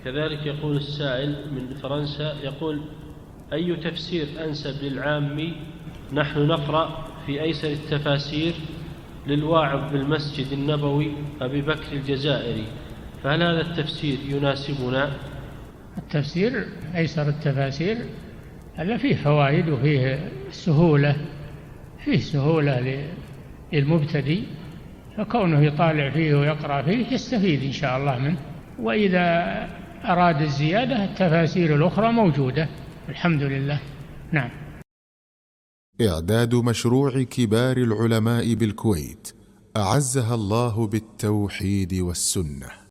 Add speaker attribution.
Speaker 1: كذلك يقول السائل من فرنسا، يقول: أي تفسير أنسب للعامي؟ نحن نقرأ في أيسر التفاسير للواعظ بالمسجد النبوي أبي بكر الجزائري، فهل هذا التفسير يناسبنا؟
Speaker 2: التفسير أيسر التفاسير هذا فيه فوائد وفيه سهولة، فيه سهولة للمبتدئ، فكونه يطالع فيه ويقرأ فيه يستفيد إن شاء الله منه. وإذا أراد الزيادة التفاسير الأخرى موجودة الحمد لله. نعم.
Speaker 3: إعداد مشروع كبار العلماء بالكويت أعزها الله بالتوحيد والسنة.